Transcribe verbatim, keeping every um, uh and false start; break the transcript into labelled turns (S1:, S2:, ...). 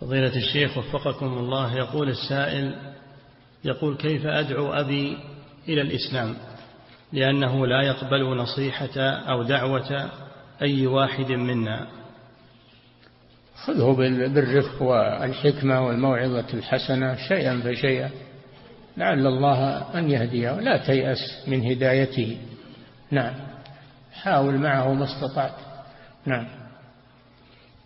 S1: فضيلة الشيخ وفقكم الله، يقول السائل، يقول: كيف أدعو أبي إلى الإسلام لأنه لا يقبل نصيحة أو دعوة أي واحد منا؟
S2: خذه بالرفق والحكمة والموعظة الحسنة شيئا فشيئا، لعل الله أن يهديه، لا تيأس من هدايته. نعم، حاول معه ما استطعت. نعم.